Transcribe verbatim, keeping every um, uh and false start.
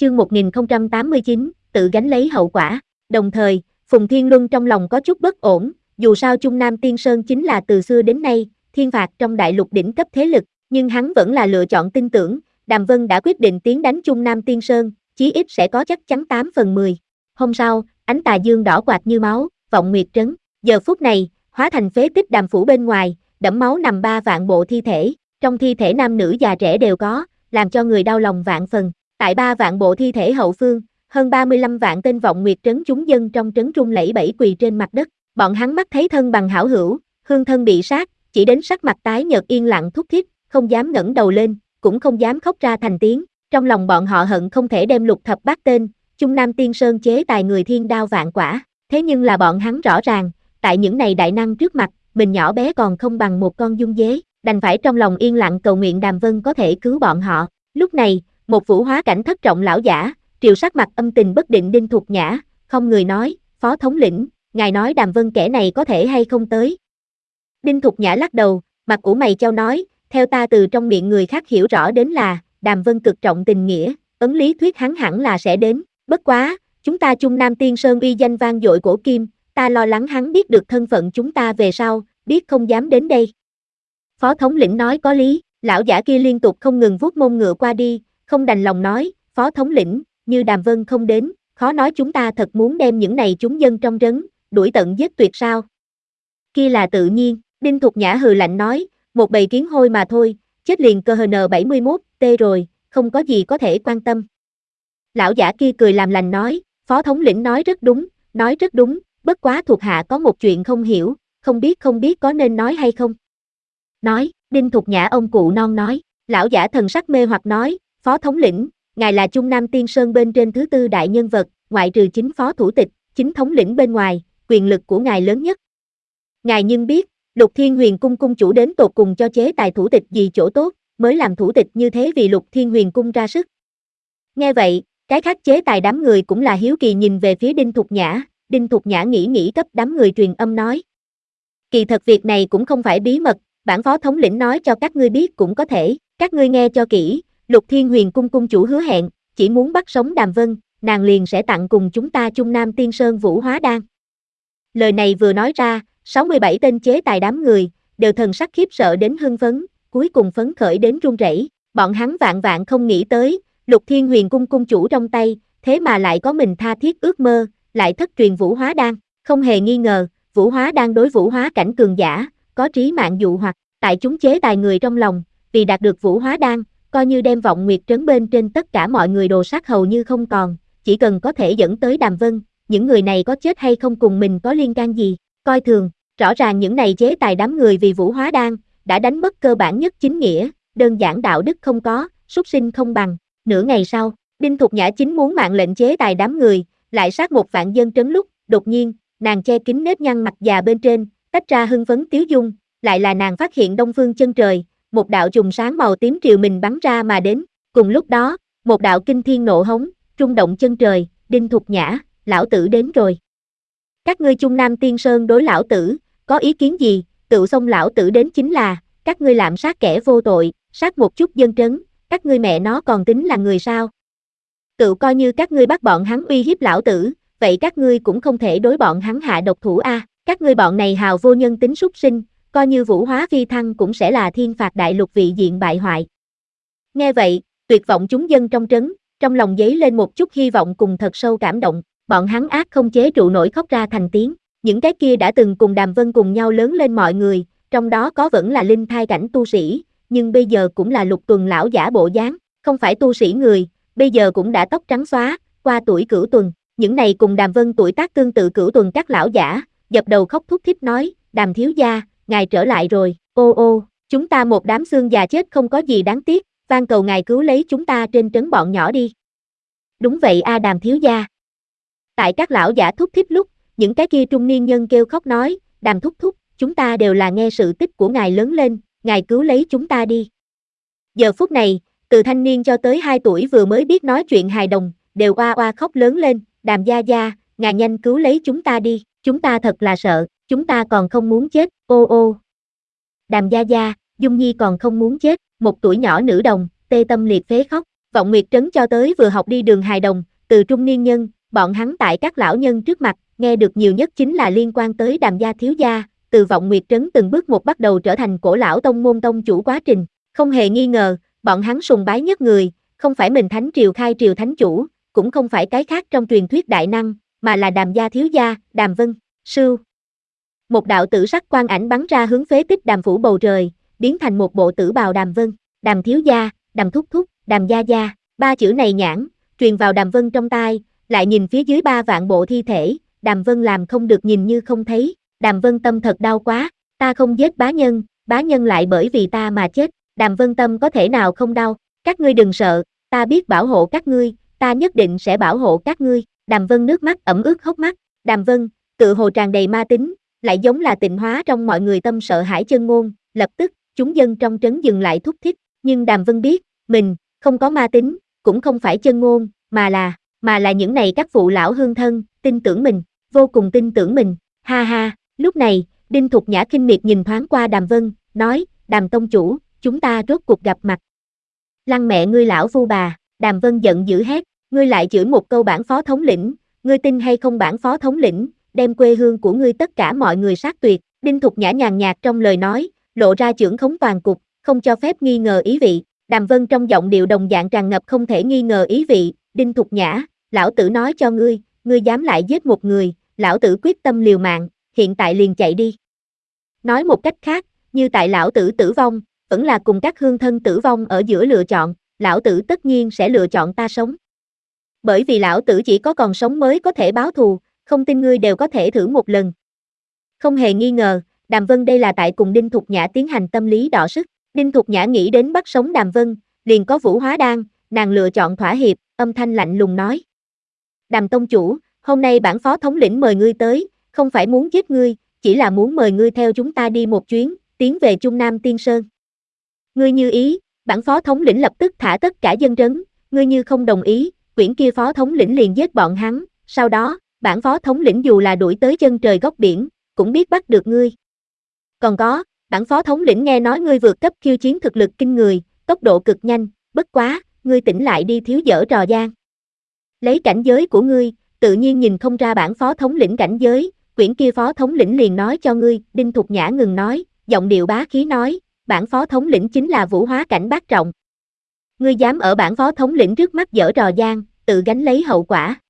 chương một nghìn không trăm tám mươi chín, tự gánh lấy hậu quả. Đồng thời, Phùng Thiên Luân trong lòng có chút bất ổn, dù sao Trung Nam Tiên Sơn chính là từ xưa đến nay, thiên phạt trong đại lục đỉnh cấp thế lực, nhưng hắn vẫn là lựa chọn tin tưởng, Đàm Vân đã quyết định tiến đánh Trung Nam Tiên Sơn, chí ít sẽ có chắc chắn tám phần mười. Hôm sau, ánh tà dương đỏ quạt như máu, vọng nguyệt trấn, giờ phút này, hóa thành phế tích Đàm phủ bên ngoài, đẫm máu nằm ba vạn bộ thi thể, trong thi thể nam nữ già trẻ đều có, làm cho người đau lòng vạn phần. Tại ba vạn bộ thi thể hậu phương, hơn ba mươi lăm vạn tên vọng nguyệt trấn chúng dân trong trấn run lẩy bẩy quỳ trên mặt đất, bọn hắn mắt thấy thân bằng hảo hữu, hương thân bị sát, chỉ đến sắc mặt tái nhợt yên lặng thúc thiết, không dám ngẩng đầu lên, cũng không dám khóc ra thành tiếng, trong lòng bọn họ hận không thể đem lục thập bát tên, Trung Nam Tiên Sơn chế tài người thiên đao vạn quả, thế nhưng là bọn hắn rõ ràng, tại những này đại năng trước mặt, mình nhỏ bé còn không bằng một con dung dế, đành phải trong lòng yên lặng cầu nguyện Đàm Vân có thể cứu bọn họ. Lúc này, một vũ hóa cảnh thất trọng lão giả, triều sắc mặt âm tình bất định Đinh Thục Nhã, không người nói, phó thống lĩnh, ngài nói Đàm Vân kẻ này có thể hay không tới. Đinh Thục Nhã lắc đầu, mặt ủ mày chau nói, theo ta từ trong miệng người khác hiểu rõ đến là, Đàm Vân cực trọng tình nghĩa, ấn lý thuyết hắn hẳn là sẽ đến, bất quá, chúng ta Trung Nam Tiên Sơn uy danh vang dội cổ kim, ta lo lắng hắn biết được thân phận chúng ta về sau, biết không dám đến đây. Phó thống lĩnh nói có lý, lão giả kia liên tục không ngừng vuốt mông ngựa qua đi, không đành lòng nói, phó thống lĩnh, như Đàm Vân không đến, khó nói chúng ta thật muốn đem những này chúng dân trong trấn, đuổi tận giết tuyệt sao. Kia là tự nhiên, Đinh Thục Nhã hừ lạnh nói, một bầy kiến hôi mà thôi, chết liền cơ hờ en bảy mươi mốt T rồi, không có gì có thể quan tâm. Lão giả kia cười làm lành nói, phó thống lĩnh nói rất đúng, nói rất đúng, bất quá thuộc hạ có một chuyện không hiểu, không biết không biết có nên nói hay không. Nói, Đinh Thục Nhã ông cụ non nói, lão giả thần sắc mê hoặc nói, phó thống lĩnh, ngài là Trung Nam Tiên Sơn bên trên thứ tư đại nhân vật, ngoại trừ chính phó thủ tịch, chính thống lĩnh bên ngoài, quyền lực của ngài lớn nhất. Ngài nhưng biết, Lục Thiên Huyền cung cung chủ đến tột cùng cho chế tài thủ tịch gì chỗ tốt, mới làm thủ tịch như thế vì Lục Thiên Huyền cung ra sức. Nghe vậy, cái khác chế tài đám người cũng là hiếu kỳ nhìn về phía Đinh Thục Nhã, Đinh Thục Nhã nghĩ nghĩ cấp đám người truyền âm nói. Kỳ thật việc này cũng không phải bí mật, bản phó thống lĩnh nói cho các ngươi biết cũng có thể, các ngươi nghe cho kỹ, Lục Thiên Huyền cung cung chủ hứa hẹn, chỉ muốn bắt sống Đàm Vân, nàng liền sẽ tặng cùng chúng ta Trung Nam Tiên Sơn vũ hóa đan. Lời này vừa nói ra, sáu mươi bảy tên chế tài đám người, đều thần sắc khiếp sợ đến hưng phấn, cuối cùng phấn khởi đến run rẩy, bọn hắn vạn vạn không nghĩ tới, Lục Thiên Huyền cung cung chủ trong tay, thế mà lại có mình tha thiết ước mơ, lại thất truyền vũ hóa đan, không hề nghi ngờ, vũ hóa đan đối vũ hóa cảnh cường giả, có trí mạng dụ hoặc, tại chúng chế tài người trong lòng, vì đạt được vũ hóa đan, coi như đem vọng nguyệt trấn bên trên tất cả mọi người đồ sát hầu như không còn, chỉ cần có thể dẫn tới Đàm Vân, những người này có chết hay không cùng mình có liên can gì, coi thường, rõ ràng những này chế tài đám người vì vũ hóa đan, đã đánh mất cơ bản nhất chính nghĩa, đơn giản đạo đức không có, súc sinh không bằng. Nửa ngày sau, Đinh Thục Nhã chính muốn mạng lệnh chế tài đám người, lại sát một vạn dân trấn lúc, đột nhiên, nàng che kín nếp nhăn mặt già bên trên, tách ra hưng phấn tiếu dung, lại là nàng phát hiện đông phương chân trời, một đạo trùng sáng màu tím triều mình bắn ra mà đến, cùng lúc đó, một đạo kinh thiên nộ hống, rung động chân trời, Đinh Thục Nhã, lão tử đến rồi. Các ngươi Trung Nam Tiên Sơn đối lão tử, có ý kiến gì, tự xông lão tử đến chính là, các ngươi lạm sát kẻ vô tội, sát một chút dân trấn, các ngươi mẹ nó còn tính là người sao? Tự coi như các ngươi bắt bọn hắn uy hiếp lão tử, vậy các ngươi cũng không thể đối bọn hắn hạ độc thủ a, à. Các ngươi bọn này hào vô nhân tính súc sinh, coi như vũ hóa phi thăng cũng sẽ là thiên phạt đại lục vị diện bại hoại. Nghe vậy, tuyệt vọng chúng dân trong trấn, trong lòng dấy lên một chút hy vọng cùng thật sâu cảm động, bọn hắn ác không chế trụ nổi khóc ra thành tiếng, những cái kia đã từng cùng Đàm Vân cùng nhau lớn lên mọi người, trong đó có vẫn là linh thai cảnh tu sĩ, nhưng bây giờ cũng là Lục Tuần lão giả bộ dáng, không phải tu sĩ người, bây giờ cũng đã tóc trắng xóa, qua tuổi cửu tuần, những này cùng Đàm Vân tuổi tác tương tự cửu tuần các lão giả, dập đầu khóc thút thít nói, Đàm thiếu gia, ngài trở lại rồi, ô ô, chúng ta một đám xương già chết không có gì đáng tiếc, van cầu ngài cứu lấy chúng ta trên trấn bọn nhỏ đi. Đúng vậy a Đàm thiếu gia. Tại các lão giả thút thít lúc, những cái kia trung niên nhân kêu khóc nói, Đàm thúc thúc, chúng ta đều là nghe sự tích của ngài lớn lên, ngài cứu lấy chúng ta đi. Giờ phút này, từ thanh niên cho tới hai tuổi vừa mới biết nói chuyện hài đồng, đều oa oa khóc lớn lên, Đàm gia gia, ngài nhanh cứu lấy chúng ta đi, chúng ta thật là sợ, chúng ta còn không muốn chết, ô ô. Đàm gia gia, Dung Nhi còn không muốn chết, một tuổi nhỏ nữ đồng, tê tâm liệt phế khóc, Vọng Nguyệt Trấn cho tới vừa học đi đường hài đồng, từ trung niên nhân, bọn hắn tại các lão nhân trước mặt, nghe được nhiều nhất chính là liên quan tới Đàm gia thiếu gia, từ Vọng Nguyệt Trấn từng bước một bắt đầu trở thành cổ lão tông môn tông chủ quá trình, không hề nghi ngờ, bọn hắn sùng bái nhất người, không phải mình Thánh Triều khai triều thánh chủ, cũng không phải cái khác trong truyền thuyết đại năng, mà là Đàm gia thiếu gia, Đàm Vân, sưu. Một đạo tử sắc quang ảnh bắn ra hướng phế tích Đàm phủ bầu trời, biến thành một bộ tử bào Đàm Vân, Đàm thiếu gia, Đàm thúc thúc, Đàm gia gia, ba chữ này nhãn, truyền vào Đàm Vân trong tai, lại nhìn phía dưới ba vạn bộ thi thể, Đàm Vân làm không được nhìn như không thấy, Đàm Vân tâm thật đau quá, ta không giết bá nhân, bá nhân lại bởi vì ta mà chết, Đàm Vân tâm có thể nào không đau, các ngươi đừng sợ, ta biết bảo hộ các ngươi, ta nhất định sẽ bảo hộ các ngươi, Đàm Vân nước mắt ẩm ướt hốc mắt, Đàm Vân, tự hồ tràn đầy ma tính, lại giống là tịnh hóa trong mọi người tâm sợ hãi chân ngôn, lập tức, chúng dân trong trấn dừng lại thúc thích, nhưng Đàm Vân biết, mình, không có ma tính, cũng không phải chân ngôn, mà là, mà là những này các phụ lão hương thân, tin tưởng mình, vô cùng tin tưởng mình, ha ha, lúc này, Đinh Thục Nhã khinh miệt nhìn thoáng qua Đàm Vân, nói, Đàm tông chủ, chúng ta rốt cuộc gặp mặt. Lăng mẹ ngươi lão phu bà, Đàm Vân giận dữ hét, ngươi lại chửi một câu bản phó thống lĩnh, ngươi tin hay không bản phó thống lĩnh, đem quê hương của ngươi tất cả mọi người sát tuyệt, Đinh Thục Nhã nhàn nhạt trong lời nói, lộ ra chưởng khống toàn cục, không cho phép nghi ngờ ý vị, Đàm Vân trong giọng điệu đồng dạng tràn ngập không thể nghi ngờ ý vị, Đinh Thục Nhã, lão tử nói cho ngươi, ngươi dám lại giết một người, lão tử quyết tâm liều mạng, hiện tại liền chạy đi. Nói một cách khác, như tại lão tử tử vong, vẫn là cùng các hương thân tử vong ở giữa lựa chọn, lão tử tất nhiên sẽ lựa chọn ta sống. Bởi vì lão tử chỉ có còn sống mới có thể báo thù, không tin ngươi đều có thể thử một lần. Không hề nghi ngờ, Đàm Vân đây là tại cùng Đinh Thục Nhã tiến hành tâm lý đọ sức. Đinh Thục Nhã nghĩ đến bắt sống Đàm Vân, liền có Vũ Hóa Đan, nàng lựa chọn thỏa hiệp, âm thanh lạnh lùng nói. Đàm tông chủ, hôm nay bản phó thống lĩnh mời ngươi tới, không phải muốn giết ngươi, chỉ là muốn mời ngươi theo chúng ta đi một chuyến, tiến về Trung Nam Tiên Sơn. Ngươi như ý, bản phó thống lĩnh lập tức thả tất cả dân trấn, ngươi như không đồng ý, quyển kia phó thống lĩnh liền giết bọn hắn, sau đó, bản phó thống lĩnh dù là đuổi tới chân trời góc biển, cũng biết bắt được ngươi. Còn có, bản phó thống lĩnh nghe nói ngươi vượt cấp khiêu chiến thực lực kinh người, tốc độ cực nhanh, bất quá, ngươi tỉnh lại đi thiếu dở trò gian. Lấy cảnh giới của ngươi, tự nhiên nhìn không ra bản phó thống lĩnh cảnh giới, quyển kia phó thống lĩnh liền nói cho ngươi, Đinh Thục Nhã ngừng nói, giọng điệu bá khí nói, bản phó thống lĩnh chính là Vũ Hóa cảnh bát trọng. Ngươi dám ở bản phó thống lĩnh trước mắt dở trò gian, tự gánh lấy hậu quả.